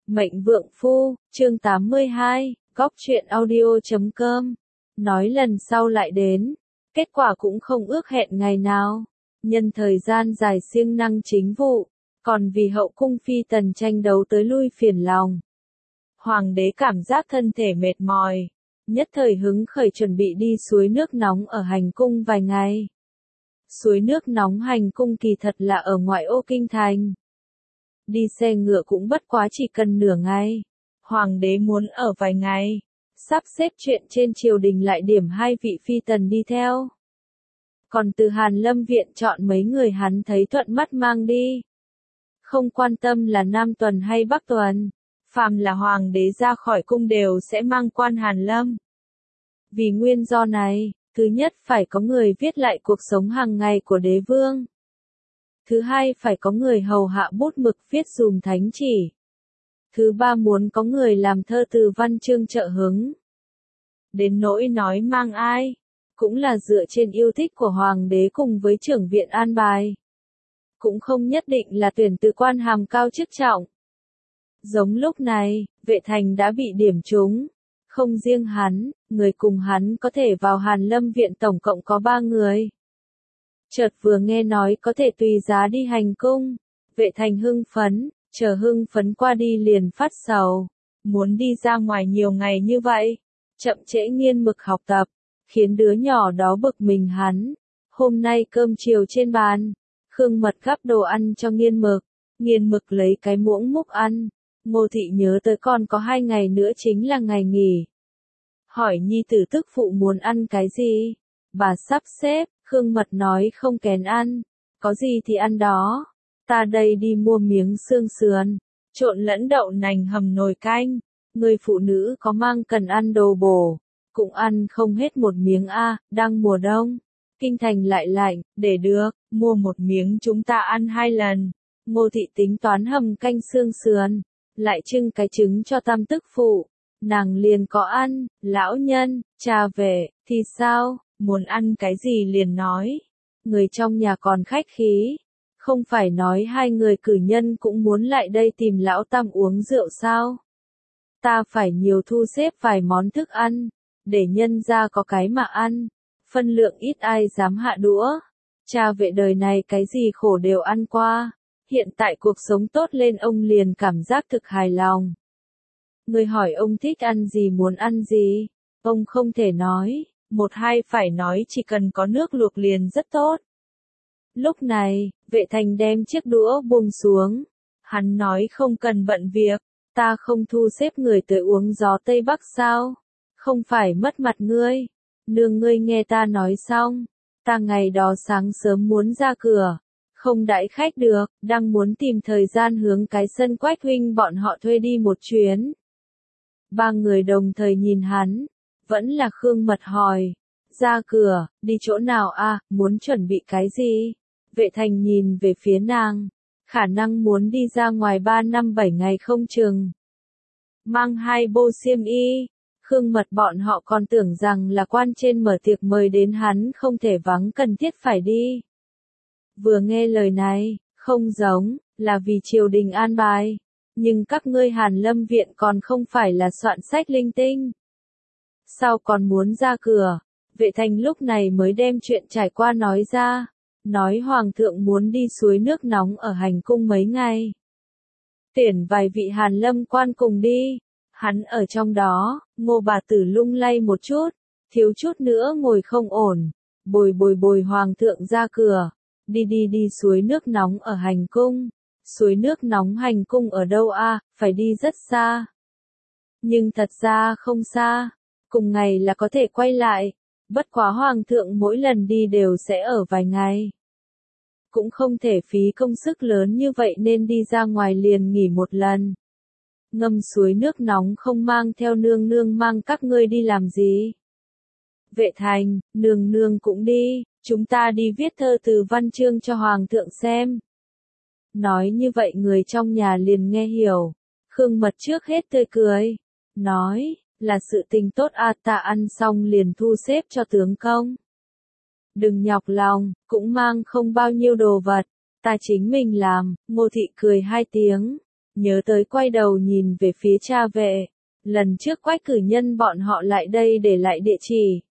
Mệnh Vượng Phu, chương 82, góc truyện audio.com. Nói lần sau lại đến. Kết quả cũng không ước hẹn ngày nào. Nhân thời gian dài siêng năng chính vụ, còn vì hậu cung phi tần tranh đấu tới lui phiền lòng. Hoàng đế cảm giác thân thể mệt mỏi, nhất thời hứng khởi chuẩn bị đi suối nước nóng ở hành cung vài ngày. Suối nước nóng hành cung kỳ thật là ở ngoại ô kinh thành. Đi xe ngựa cũng bất quá chỉ cần nửa ngày. Hoàng đế muốn ở vài ngày, sắp xếp chuyện trên triều đình lại điểm 2 vị phi tần đi theo. Còn từ Hàn Lâm viện chọn mấy người hắn thấy thuận mắt mang đi. Không quan tâm là Nam Tuần hay Bắc Tuần, phàm là hoàng đế ra khỏi cung đều sẽ mang quan Hàn Lâm. Vì nguyên do này, thứ nhất phải có người viết lại cuộc sống hàng ngày của đế vương. Thứ hai phải có người hầu hạ bút mực viết dùm thánh chỉ. Thứ ba muốn có người làm thơ từ văn chương trợ hứng. Đến nỗi nói mang ai, cũng là dựa trên yêu thích của hoàng đế cùng với trưởng viện an bài. Cũng không nhất định là tuyển từ quan hàm cao chức trọng. Giống lúc này, Vệ Thành đã bị điểm trúng. Không riêng hắn, người cùng hắn có thể vào Hàn Lâm viện tổng cộng có 3 người. Chợt vừa nghe nói có thể tùy giá đi hành cung, Vệ Thành hưng phấn, chờ hưng phấn qua đi liền phát sầu. Muốn đi ra ngoài nhiều ngày như vậy, chậm trễ nghiên mực học tập, khiến đứa nhỏ đó bực mình hắn. Hôm nay cơm chiều trên bàn, Khương Mật gắp đồ ăn cho nghiên mực lấy cái muỗng múc ăn. Ngô Thị nhớ tới con có 2 ngày nữa chính là ngày nghỉ. Hỏi nhi tử tức phụ muốn ăn cái gì? Bà sắp xếp, Khương Mật nói không kén ăn. Có gì thì ăn đó. Ta đây đi mua miếng xương sườn, trộn lẫn đậu nành hầm nồi canh. Người phụ nữ có mang cần ăn đồ bổ, cũng ăn không hết một miếng a, đang mùa đông. Kinh thành lại lạnh, để được, mua một miếng chúng ta ăn 2 lần. Ngô Thị tính toán hầm canh xương sườn, lại trưng cái trứng cho tam tức phụ. Nàng liền có ăn, lão nhân, cha về, thì sao, muốn ăn cái gì liền nói. Người trong nhà còn khách khí, không phải nói 2 người cử nhân cũng muốn lại đây tìm lão tam uống rượu sao. Ta phải nhiều thu xếp vài món thức ăn, để nhân ra có cái mà ăn, phân lượng ít ai dám hạ đũa. Cha Vệ đời này cái gì khổ đều ăn qua, hiện tại cuộc sống tốt lên ông liền cảm giác thực hài lòng. Người hỏi ông thích ăn gì muốn ăn gì, ông không thể nói, một hai phải nói chỉ cần có nước luộc liền rất tốt. Lúc này, Vệ Thành đem chiếc đũa buông xuống, hắn nói không cần bận việc, ta không thu xếp người tới uống gió Tây Bắc sao, không phải mất mặt ngươi, nương ngươi nghe ta nói xong, ta ngày đó sáng sớm muốn ra cửa. Không đãi khách được, đang muốn tìm thời gian hướng cái sân Quách huynh bọn họ thuê đi một chuyến. 3 người đồng thời nhìn hắn, vẫn là Khương Mật hỏi, ra cửa, đi chỗ nào a, muốn chuẩn bị cái gì? Vệ Thành nhìn về phía nàng, khả năng muốn đi ra ngoài 3 năm 7 ngày không chừng. Mang 2 bộ xiêm y, Khương Mật bọn họ còn tưởng rằng là quan trên mở tiệc mời đến hắn không thể vắng cần thiết phải đi. Vừa nghe lời này, không giống, là vì triều đình an bài. Nhưng các ngươi Hàn Lâm viện còn không phải là soạn sách linh tinh. Sao còn muốn ra cửa? Vệ Thành lúc này mới đem chuyện trải qua nói ra. Nói Hoàng thượng muốn đi suối nước nóng ở hành cung mấy ngày. Tuyển vài vị Hàn Lâm quan cùng đi. Hắn ở trong đó, Ngô bà tử lung lay một chút, thiếu chút nữa ngồi không ổn. Bồi Hoàng thượng ra cửa. Đi suối nước nóng ở hành cung. Suối nước nóng hành cung ở đâu a, phải đi rất xa. Nhưng thật ra không xa, cùng ngày là có thể quay lại, bất quá hoàng thượng mỗi lần đi đều sẽ ở vài ngày. Cũng không thể phí công sức lớn như vậy nên đi ra ngoài liền nghỉ một lần. Ngâm suối nước nóng không mang theo nương mang các ngươi đi làm gì? Vệ Thành, nương cũng đi. Chúng ta đi viết thơ từ văn chương cho hoàng thượng xem. Nói như vậy người trong nhà liền nghe hiểu. Khương Mật trước hết tươi cười. Nói, là sự tình tốt a, ta ăn xong liền thu xếp cho tướng công. Đừng nhọc lòng, cũng mang không bao nhiêu đồ vật. Ta chính mình làm. Ngô Thị cười 2 tiếng. nhớ tới quay đầu nhìn về phía cha vệ. Lần trước Quách cử nhân bọn họ lại đây để lại địa chỉ.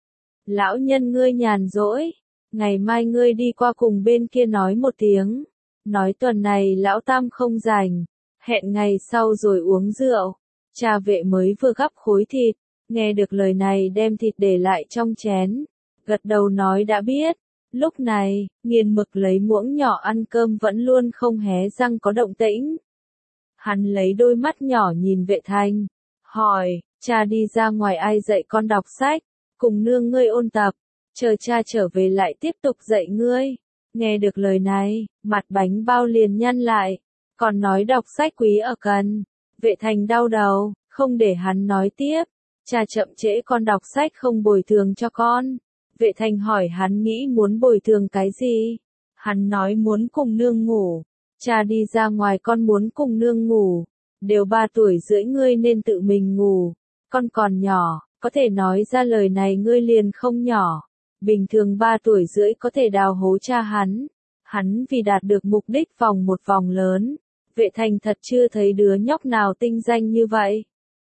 Lão nhân ngươi nhàn rỗi, ngày mai ngươi đi qua cùng bên kia nói một tiếng. Nói tuần này lão tam không rảnh, hẹn ngày sau rồi uống rượu. Cha vệ mới vừa gắp khối thịt, nghe được lời này đem thịt để lại trong chén. Gật đầu nói đã biết. Lúc này, Nghiên Mực lấy muỗng nhỏ ăn cơm vẫn luôn không hé răng có động tĩnh. Hắn lấy đôi mắt nhỏ nhìn Vệ Thành, hỏi, cha đi ra ngoài ai dạy con đọc sách, cùng nương ngươi ôn tập, chờ cha trở về lại tiếp tục dạy ngươi. Nghe được lời này, mặt bánh bao liền nhăn lại, còn nói đọc sách quý ở cần. Vệ Thành đau đầu, không để hắn nói tiếp, cha chậm trễ con đọc sách không bồi thường cho con. Vệ Thành hỏi hắn nghĩ muốn bồi thường cái gì? Hắn nói muốn cùng nương ngủ. Cha đi ra ngoài con muốn cùng nương ngủ. Đều 3 tuổi rưỡi ngươi nên tự mình ngủ. Con còn nhỏ, có thể nói ra lời này ngươi liền không nhỏ. Bình thường 3 tuổi rưỡi có thể đào hố cha hắn. Hắn vì đạt được mục đích vòng một vòng lớn. Vệ Thành thật chưa thấy đứa nhóc nào tinh danh như vậy.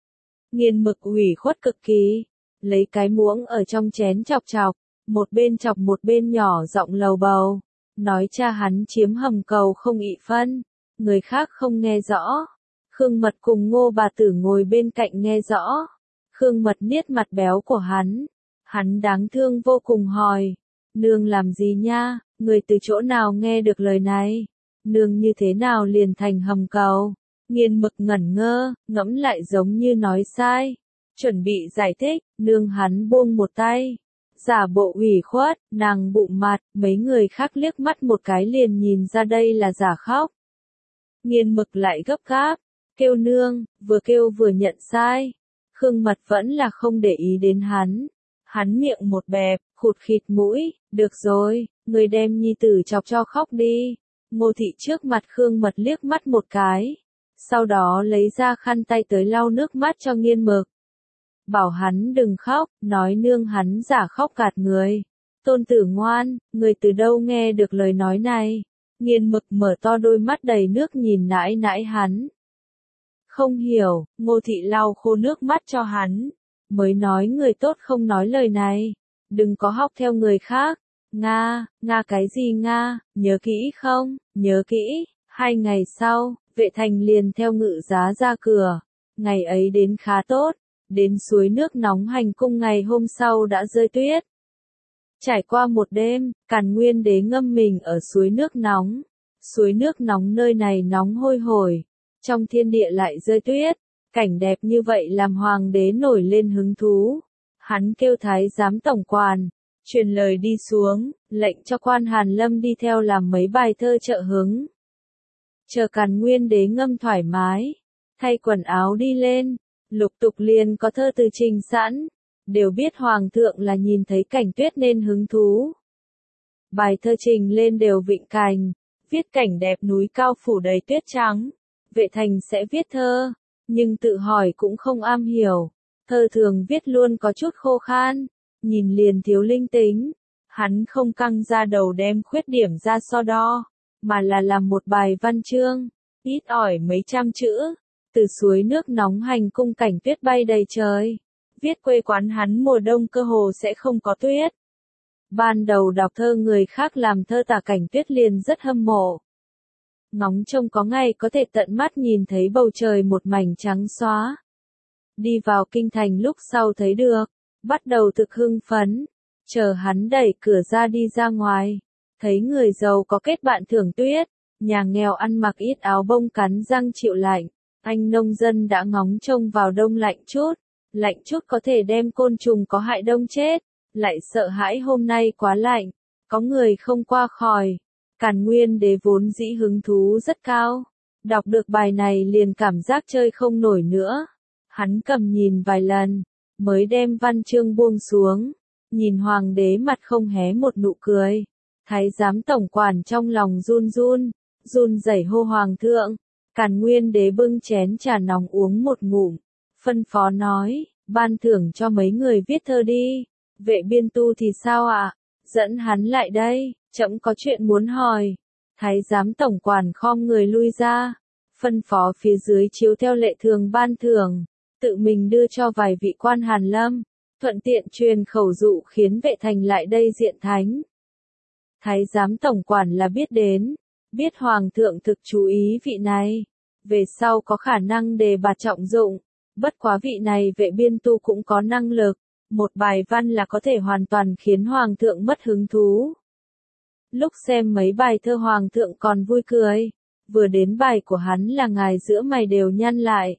Nghiên Mực ủy khuất cực kỳ. Lấy cái muỗng ở trong chén chọc, một bên nhỏ giọng lầu bầu, nói cha hắn chiếm hầm cầu không ị phân, người khác không nghe rõ. Khương Mật cùng Ngô bà tử ngồi bên cạnh nghe rõ. Khương Mật niết mặt béo của hắn đáng thương vô cùng hỏi, nương làm gì nha, người từ chỗ nào nghe được lời này, nương như thế nào liền thành hầm cầu. Nghiên Mực ngẩn ngơ, ngẫm lại giống như nói sai. Chuẩn bị giải thích, nương hắn buông một tay. Giả bộ ủy khuất, nàng bụng mặt, mấy người khác liếc mắt một cái liền nhìn ra đây là giả khóc. Nghiên Mực lại gấp gáp, kêu nương, vừa kêu vừa nhận sai. Khương Mật vẫn là không để ý đến hắn. Hắn miệng một bẹp, khụt khịt mũi, được rồi, người đem nhi tử chọc cho khóc đi. Ngô Thị trước mặt Khương Mật liếc mắt một cái. Sau đó lấy ra khăn tay tới lau nước mắt cho Nghiên Mực. Bảo hắn đừng khóc, nói nương hắn giả khóc gạt người. Tôn tử ngoan, người từ đâu nghe được lời nói này? Nghiên Mực mở to đôi mắt đầy nước nhìn nãi nãi hắn. Không hiểu, Ngô Thị lau khô nước mắt cho hắn. Mới nói người tốt không nói lời này. Đừng có học theo người khác. Nga cái gì Nga, nhớ kỹ không? Nhớ kỹ. 2 ngày sau, Vệ Thành liền theo Ngự Giá ra cửa. Ngày ấy đến khá tốt. Đến suối nước nóng Hành cung ngày hôm sau đã rơi tuyết. Trải qua một đêm, Càn Nguyên Đế ngâm mình ở suối nước nóng. Suối nước nóng nơi này nóng hôi hổi. Trong thiên địa lại rơi tuyết. Cảnh đẹp như vậy làm hoàng đế nổi lên hứng thú. Hắn kêu thái giám tổng quản, truyền lời đi xuống, lệnh cho quan Hàn Lâm đi theo làm mấy bài thơ trợ hứng. Chờ Càn Nguyên Đế ngâm thoải mái, thay quần áo đi lên. Lục tục liền có thơ từ trình sẵn, đều biết hoàng thượng là nhìn thấy cảnh tuyết nên hứng thú. Bài thơ trình lên đều vịnh cành, viết cảnh đẹp núi cao phủ đầy tuyết trắng. Vệ Thành sẽ viết thơ, nhưng tự hỏi cũng không am hiểu. Thơ thường viết luôn có chút khô khan, nhìn liền thiếu linh tính. Hắn không căng ra đầu đem khuyết điểm ra so đo, mà là làm một bài văn chương, ít ỏi mấy trăm chữ. Từ suối nước nóng Hành cung cảnh tuyết bay đầy trời. Viết quê quán hắn mùa đông cơ hồ sẽ không có tuyết. Ban đầu đọc thơ người khác làm thơ tả cảnh tuyết liền rất hâm mộ. Ngóng trông có ngày có thể tận mắt nhìn thấy bầu trời một mảnh trắng xóa. Đi vào kinh thành lúc sau thấy được, bắt đầu thực hưng phấn. Chờ hắn đẩy cửa ra đi ra ngoài, thấy người giàu có kết bạn thưởng tuyết, nhà nghèo ăn mặc ít áo bông cắn răng chịu lạnh. Anh nông dân đã ngóng trông vào đông lạnh chút có thể đem côn trùng có hại đông chết, lại sợ hãi hôm nay quá lạnh, có người không qua khỏi. Càn Nguyên Đế vốn dĩ hứng thú rất cao, đọc được bài này liền cảm giác chơi không nổi nữa. Hắn cầm nhìn vài lần, mới đem văn chương buông xuống, nhìn hoàng đế mặt không hé một nụ cười. Thái giám tổng quản trong lòng run rẩy hô hoàng thượng. Càn Nguyên Đế bưng chén trà nóng uống một ngụm, phân phó nói, ban thưởng cho mấy người viết thơ đi. Vệ Biên Tu thì sao ạ? Dẫn hắn lại đây, trẫm có chuyện muốn hỏi. Thái giám tổng quản khom người lui ra, phân phó phía dưới chiếu theo lệ thường ban thưởng, tự mình đưa cho vài vị quan Hàn Lâm, thuận tiện truyền khẩu dụ khiến Vệ Thành lại đây diện thánh. Thái giám tổng quản là biết đến, biết hoàng thượng thực chú ý vị này, về sau có khả năng đề bạt trọng dụng, bất quá vị này Vệ Biên Tu cũng có năng lực, một bài văn là có thể hoàn toàn khiến hoàng thượng mất hứng thú. Lúc xem mấy bài thơ hoàng thượng còn vui cười, vừa đến bài của hắn là ngài giữa mày đều nhăn lại.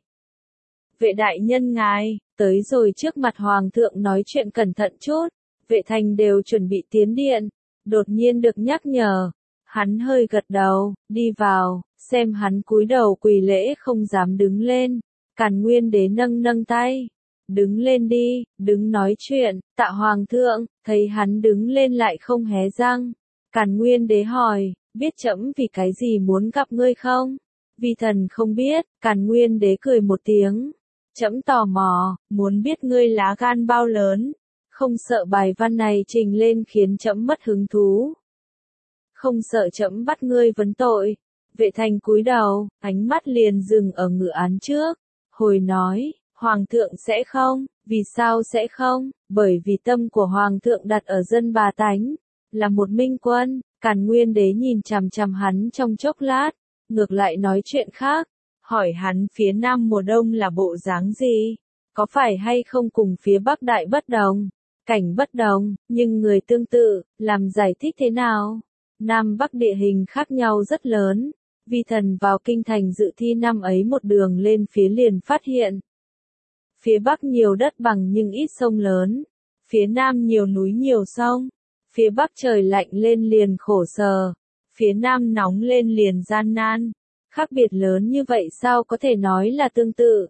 Vệ đại nhân ngài, tới rồi trước mặt hoàng thượng nói chuyện cẩn thận chút, Vệ Thành đều chuẩn bị tiến điện, đột nhiên được nhắc nhở, hắn hơi gật đầu, đi vào, xem hắn cúi đầu quỳ lễ không dám đứng lên, Càn Nguyên Đế nâng nâng tay, đứng lên đi, đứng nói chuyện, tạ hoàng thượng, thấy hắn đứng lên lại không hé răng, Càn Nguyên Đế hỏi, biết trẫm vì cái gì muốn gặp ngươi không? Vi thần không biết, Càn Nguyên Đế cười một tiếng, trẫm tò mò, muốn biết ngươi lá gan bao lớn, không sợ bài văn này trình lên khiến trẫm mất hứng thú. Không sợ trẫm bắt ngươi vấn tội. Vệ Thành cúi đầu, ánh mắt liền dừng ở ngự án trước, hồi nói, hoàng thượng sẽ không, vì sao sẽ không, bởi vì tâm của hoàng thượng đặt ở dân bà tánh, là một minh quân. Càn Nguyên Đế nhìn chằm chằm hắn trong chốc lát, ngược lại nói chuyện khác, hỏi hắn phía Nam mùa đông là bộ dáng gì, có phải hay không cùng phía Bắc đại bất đồng, cảnh bất đồng, nhưng người tương tự, làm giải thích thế nào? Nam Bắc địa hình khác nhau rất lớn, vi thần vào kinh thành dự thi năm ấy một đường lên phía liền phát hiện. Phía Bắc nhiều đất bằng nhưng ít sông lớn, phía Nam nhiều núi nhiều sông. Phía Bắc trời lạnh lên liền khổ sở, phía Nam nóng lên liền gian nan. Khác biệt lớn như vậy sao có thể nói là tương tự?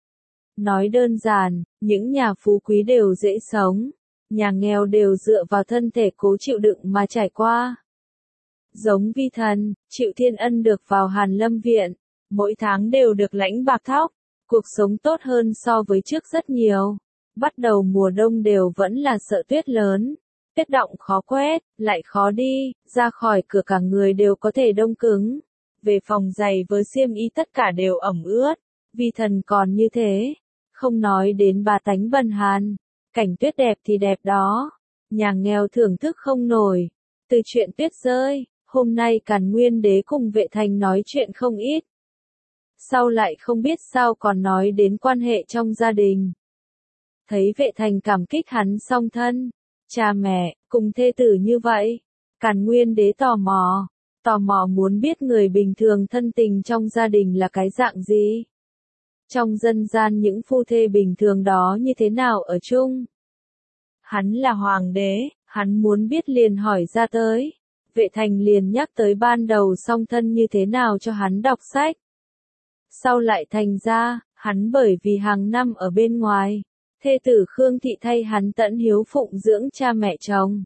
Nói đơn giản, những nhà phú quý đều dễ sống, nhà nghèo đều dựa vào thân thể cố chịu đựng mà trải qua. Giống vi thần, chịu thiên ân được vào Hàn Lâm Viện, mỗi tháng đều được lãnh bạc thóc, cuộc sống tốt hơn so với trước rất nhiều. Bắt đầu mùa đông đều vẫn là sợ tuyết lớn. Tuyết đọng khó quét, lại khó đi, ra khỏi cửa cả người đều có thể đông cứng. Về phòng giày với xiêm y tất cả đều ẩm ướt, vi thần còn như thế. Không nói đến bà tánh bần hàn, cảnh tuyết đẹp thì đẹp đó, nhà nghèo thưởng thức không nổi. Từ chuyện tuyết rơi, hôm nay Càn Nguyên Đế cùng Vệ Thành nói chuyện không ít. Sau lại không biết sao còn nói đến quan hệ trong gia đình. Thấy Vệ Thành cảm kích hắn song thân. Cha mẹ, cùng thê tử như vậy. Càn Nguyên Đế tò mò muốn biết người bình thường thân tình trong gia đình là cái dạng gì. Trong dân gian những phu thê bình thường đó như thế nào ở chung. Hắn là hoàng đế, hắn muốn biết liền hỏi ra tới. Vệ Thành liền nhắc tới ban đầu song thân như thế nào cho hắn đọc sách. Sau lại thành ra, hắn bởi vì hàng năm ở bên ngoài. Thê tử Khương Thị thay hắn tận hiếu phụng dưỡng cha mẹ chồng.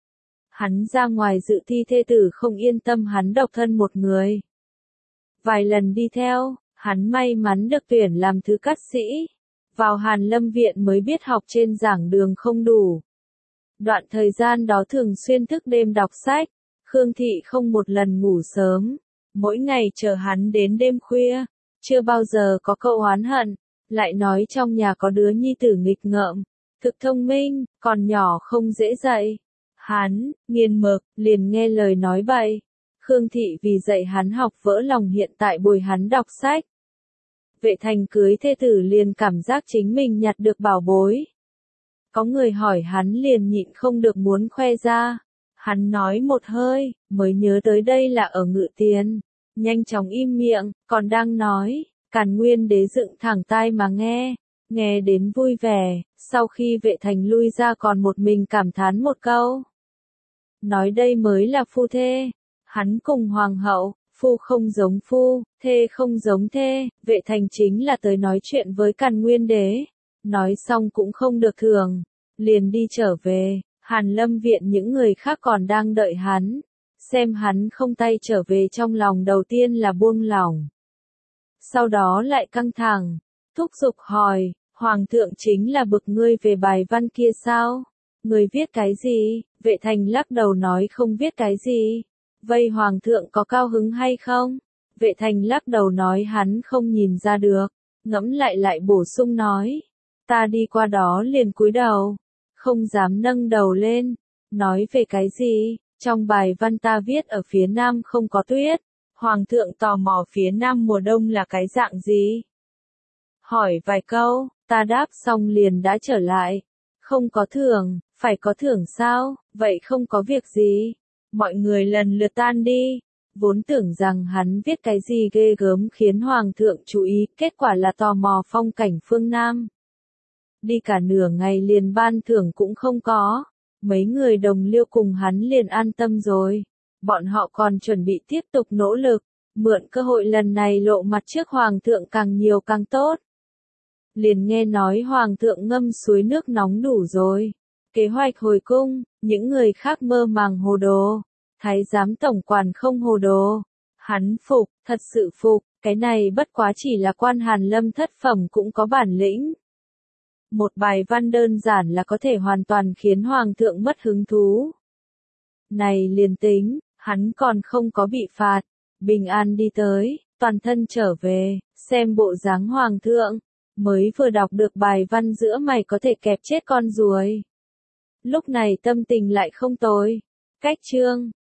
Hắn ra ngoài dự thi thê tử không yên tâm hắn độc thân một người. Vài lần đi theo, hắn may mắn được tuyển làm thứ cát sĩ. Vào Hàn Lâm Viện mới biết học trên giảng đường không đủ. Đoạn thời gian đó thường xuyên thức đêm đọc sách, Khương Thị không một lần ngủ sớm. Mỗi ngày chờ hắn đến đêm khuya, chưa bao giờ có câu oán hận. Lại nói trong nhà có đứa nhi tử nghịch ngợm, thực thông minh, còn nhỏ không dễ dạy. Hắn, nghiền mực, liền nghe lời nói bậy. Khương Thị vì dạy hắn học vỡ lòng hiện tại bồi hắn đọc sách. Vệ Thành cưới thê tử liền cảm giác chính mình nhặt được bảo bối. Có người hỏi hắn liền nhịn không được muốn khoe ra. Hắn nói một hơi, mới nhớ tới đây là ở Ngự Tiền. Nhanh chóng im miệng, còn đang nói. Càn Nguyên Đế dựng thẳng tai mà nghe đến vui vẻ, sau khi Vệ Thành lui ra còn một mình cảm thán một câu. Nói đây mới là phu thê, hắn cùng hoàng hậu, phu không giống phu, thê không giống thê, Vệ Thành chính là tới nói chuyện với Càn Nguyên Đế, nói xong cũng không được thường, liền đi trở về, Hàn Lâm Viện những người khác còn đang đợi hắn, xem hắn không tay trở về trong lòng đầu tiên là buông lỏng. Sau đó lại căng thẳng, thúc giục hỏi, Hoàng thượng chính là bực ngươi về bài văn kia sao? Ngươi viết cái gì? Vệ Thành lắc đầu nói không viết cái gì. Vây Hoàng thượng có cao hứng hay không? Vệ thành lắc đầu nói hắn không nhìn ra được, ngẫm lại bổ sung nói. Ta đi qua đó liền cúi đầu, không dám nâng đầu lên, nói về cái gì, trong bài văn ta viết ở phía nam không có tuyết, hoàng thượng tò mò phía nam mùa đông là cái dạng gì. Hỏi vài câu, ta đáp xong liền đã trở lại, không có thưởng, phải có thưởng sao, vậy không có việc gì, mọi người lần lượt tan đi. Vốn tưởng rằng hắn viết cái gì ghê gớm khiến hoàng thượng chú ý, kết quả là tò mò phong cảnh phương Nam. Đi cả nửa ngày liền ban thưởng cũng không có, mấy người đồng liêu cùng hắn liền an tâm rồi. Bọn họ còn chuẩn bị tiếp tục nỗ lực, mượn cơ hội lần này lộ mặt trước hoàng thượng càng nhiều càng tốt. Liền nghe nói hoàng thượng ngâm suối nước nóng đủ rồi. Kế hoạch hồi cung, những người khác mơ màng hồ đồ. Thái giám tổng quản không hồ đồ. Hắn phục, thật sự phục, cái này bất quá chỉ là quan Hàn Lâm thất phẩm cũng có bản lĩnh. Một bài văn đơn giản là có thể hoàn toàn khiến hoàng thượng mất hứng thú. Này liền tính, hắn còn không có bị phạt, bình an đi tới, toàn thân trở về, xem bộ dáng hoàng thượng, mới vừa đọc được bài văn giữa mày có thể kẹp chết con ruồi. Lúc này tâm tình lại không tồi. Cách chương